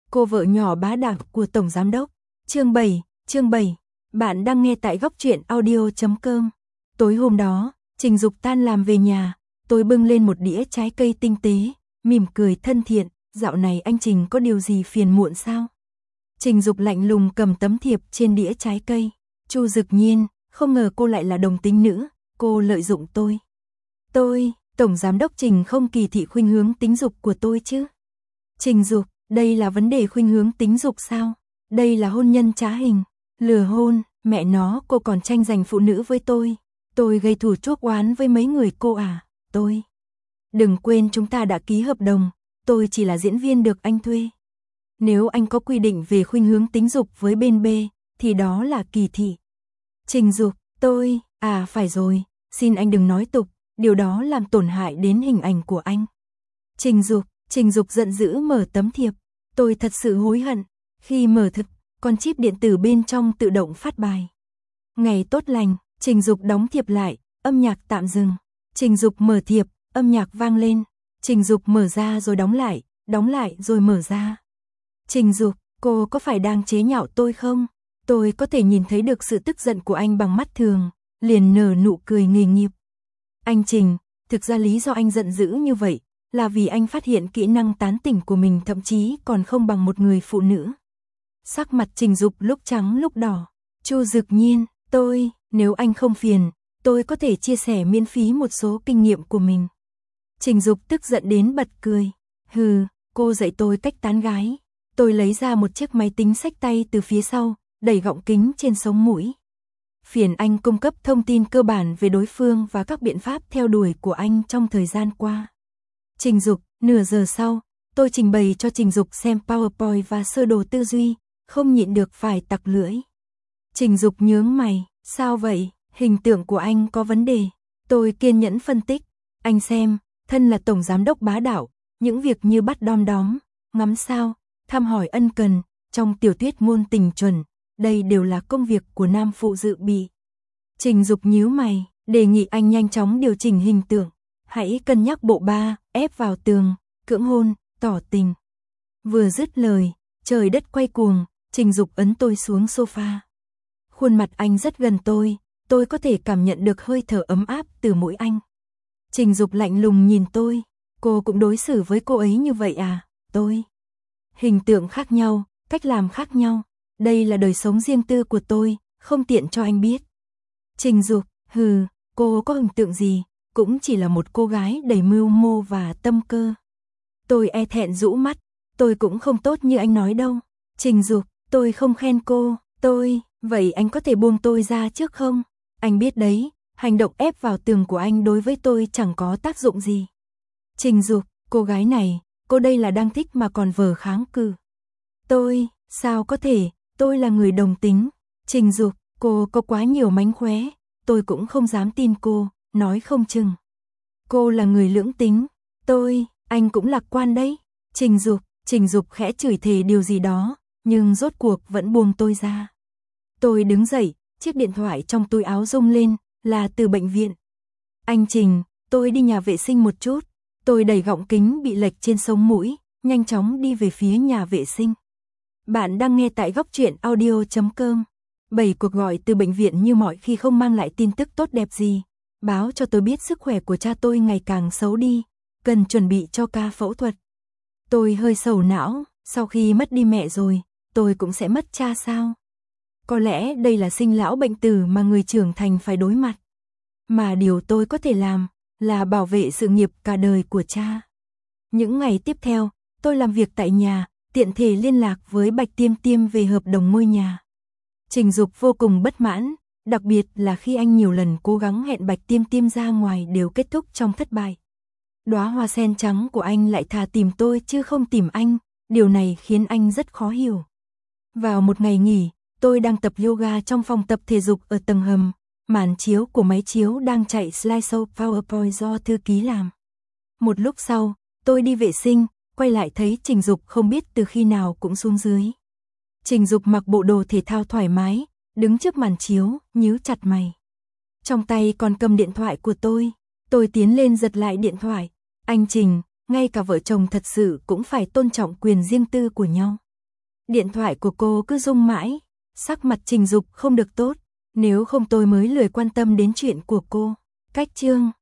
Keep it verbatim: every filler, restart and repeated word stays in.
cô vợ nhỏ bá đạo của Tổng Giám Đốc. Chương bảy, chương bảy. Bạn đang nghe tại góc truyện audio chấm com. Tối hôm đó, Trình Dục tan làm về nhà, tôi bưng lên một đĩa trái cây tinh tế, mỉm cười thân thiện, dạo này anh Trình có điều gì phiền muộn sao? Trình Dục lạnh lùng cầm tấm thiệp trên đĩa trái cây. Chu Dực Nhiên, không ngờ cô lại là đồng tính nữ, cô lợi dụng tôi. Tôi, Tổng Giám Đốc Trình không kỳ thị khuynh hướng tính dục của tôi chứ? Trình Dục, đây là vấn đề khuynh hướng tính dục sao? Đây là hôn nhân trá hình, lừa hôn, mẹ nó cô còn tranh giành phụ nữ với tôi. Tôi gây thù chuốc oán với mấy người cô à, tôi. Đừng quên chúng ta đã ký hợp đồng, tôi chỉ là diễn viên được anh thuê. Nếu anh có quy định về khuynh hướng tính dục với bên B, thì đó là kỳ thị. Trình Dục, tôi, à phải rồi, xin anh đừng nói tục, điều đó làm tổn hại đến hình ảnh của anh. Trình Dục, Trình Dục giận dữ mở tấm thiệp, tôi thật sự hối hận, khi mở thực, con chip điện tử bên trong tự động phát bài. Ngày tốt lành, Trình Dục đóng thiệp lại, âm nhạc tạm dừng. Trình Dục mở thiệp, âm nhạc vang lên. Trình Dục mở ra rồi đóng lại, đóng lại rồi mở ra. Trình Dục, cô có phải đang chế nhạo tôi không? Tôi có thể nhìn thấy được sự tức giận của anh bằng mắt thường, liền nở nụ cười nghề nghiệp. Anh Trình, thực ra lý do anh giận dữ như vậy là vì anh phát hiện kỹ năng tán tỉnh của mình thậm chí còn không bằng một người phụ nữ. Sắc mặt Trình Dục lúc trắng lúc đỏ. Chu Dực Nhiên, tôi, nếu anh không phiền, tôi có thể chia sẻ miễn phí một số kinh nghiệm của mình. Trình Dục tức giận đến bật cười. Hừ, cô dạy tôi cách tán gái. Tôi lấy ra một chiếc máy tính xách tay từ phía sau, đẩy gọng kính trên sống mũi. Phiền anh cung cấp thông tin cơ bản về đối phương và các biện pháp theo đuổi của anh trong thời gian qua. Trình Dục, nửa giờ sau, tôi trình bày cho Trình Dục xem PowerPoint và sơ đồ tư duy, không nhịn được phải tặc lưỡi. Trình Dục nhướng mày, sao vậy, hình tượng của anh có vấn đề. Tôi kiên nhẫn phân tích, anh xem, thân là Tổng Giám Đốc bá đạo, những việc như bắt đom đóm, ngắm sao, thăm hỏi ân cần, trong tiểu thuyết ngôn tình chuẩn, đây đều là công việc của nam phụ dự bị. Trình Dục nhíu mày, đề nghị anh nhanh chóng điều chỉnh hình tượng, hãy cân nhắc bộ ba, ép vào tường, cưỡng hôn, tỏ tình. Vừa dứt lời, trời đất quay cuồng, Trình Dục ấn tôi xuống sofa. Khuôn mặt anh rất gần tôi, tôi có thể cảm nhận được hơi thở ấm áp từ mũi anh. Trình Dục lạnh lùng nhìn tôi, cô cũng đối xử với cô ấy như vậy à, tôi. Hình tượng khác nhau, cách làm khác nhau, đây là đời sống riêng tư của tôi, không tiện cho anh biết. Trình Dục, hừ, cô có hình tượng gì, cũng chỉ là một cô gái đầy mưu mô và tâm cơ. Tôi e thẹn rũ mắt, tôi cũng không tốt như anh nói đâu. Trình Dục, tôi không khen cô, tôi, vậy anh có thể buông tôi ra trước không? Anh biết đấy, hành động ép vào tường của anh đối với tôi chẳng có tác dụng gì. Trình Dục, cô gái này, cô đây là đang thích mà còn vờ kháng cự. Tôi, sao có thể, tôi là người đồng tính. Trình Dục, cô có quá nhiều mánh khóe, tôi cũng không dám tin cô, nói không chừng. Cô là người lưỡng tính, tôi, anh cũng lạc quan đấy. Trình Dục, Trình Dục khẽ chửi thề điều gì đó, nhưng rốt cuộc vẫn buông tôi ra. Tôi đứng dậy, chiếc điện thoại trong túi áo rung lên, là từ bệnh viện. Anh Trình, tôi đi nhà vệ sinh một chút. Tôi đẩy gọng kính bị lệch trên sống mũi, nhanh chóng đi về phía nhà vệ sinh. Bạn đang nghe tại góc truyện audio chấm com. Bảy cuộc gọi từ bệnh viện như mọi khi không mang lại tin tức tốt đẹp gì. Báo cho tôi biết sức khỏe của cha tôi ngày càng xấu đi, cần chuẩn bị cho ca phẫu thuật. Tôi hơi sầu não, sau khi mất đi mẹ rồi, tôi cũng sẽ mất cha sao? Có lẽ đây là sinh lão bệnh tử mà người trưởng thành phải đối mặt. Mà điều tôi có thể làm là bảo vệ sự nghiệp cả đời của cha. Những ngày tiếp theo, tôi làm việc tại nhà, tiện thể liên lạc với Bạch Tiêm Tiêm về hợp đồng ngôi nhà. Trình Dục vô cùng bất mãn, đặc biệt là khi anh nhiều lần cố gắng hẹn Bạch Tiêm Tiêm ra ngoài đều kết thúc trong thất bại. Đóa hoa sen trắng của anh lại thà tìm tôi chứ không tìm anh, điều này khiến anh rất khó hiểu. Vào một ngày nghỉ, tôi đang tập yoga trong phòng tập thể dục ở tầng hầm, màn chiếu của máy chiếu đang chạy slideshow PowerPoint do thư ký làm. Một lúc sau, tôi đi vệ sinh, quay lại thấy Trình Dục không biết từ khi nào cũng xuống dưới. Trình Dục mặc bộ đồ thể thao thoải mái, đứng trước màn chiếu, nhíu chặt mày. Trong tay còn cầm điện thoại của tôi, tôi tiến lên giật lại điện thoại. Anh Trình, ngay cả vợ chồng thật sự cũng phải tôn trọng quyền riêng tư của nhau. Điện thoại của cô cứ rung mãi, sắc mặt Trình Dục không được tốt, nếu không tôi mới lười quan tâm đến chuyện của cô. Cách chương